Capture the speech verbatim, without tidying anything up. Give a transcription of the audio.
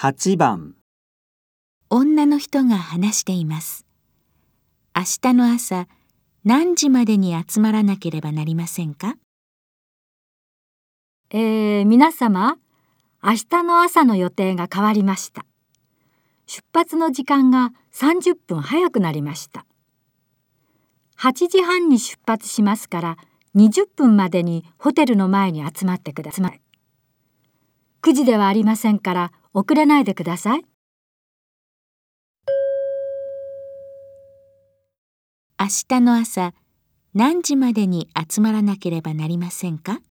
はちばん。 女の人が話しています。明日の朝、何時までに集まらなければなりませんか？ えー、皆様、明日の朝の予定が変わりました。出発の時間がさんじゅっぷん早くなりました。はちじはんに出発しますからにじゅっぷんまでにホテルの前に集まってください。くじではありませんから遅れないでください。 明日の朝、何時までに集まらなければなりませんか？